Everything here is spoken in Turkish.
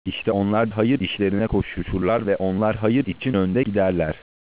İşte onlar hayır işlerine koşuşurlar ve onlar hayır için önde giderler.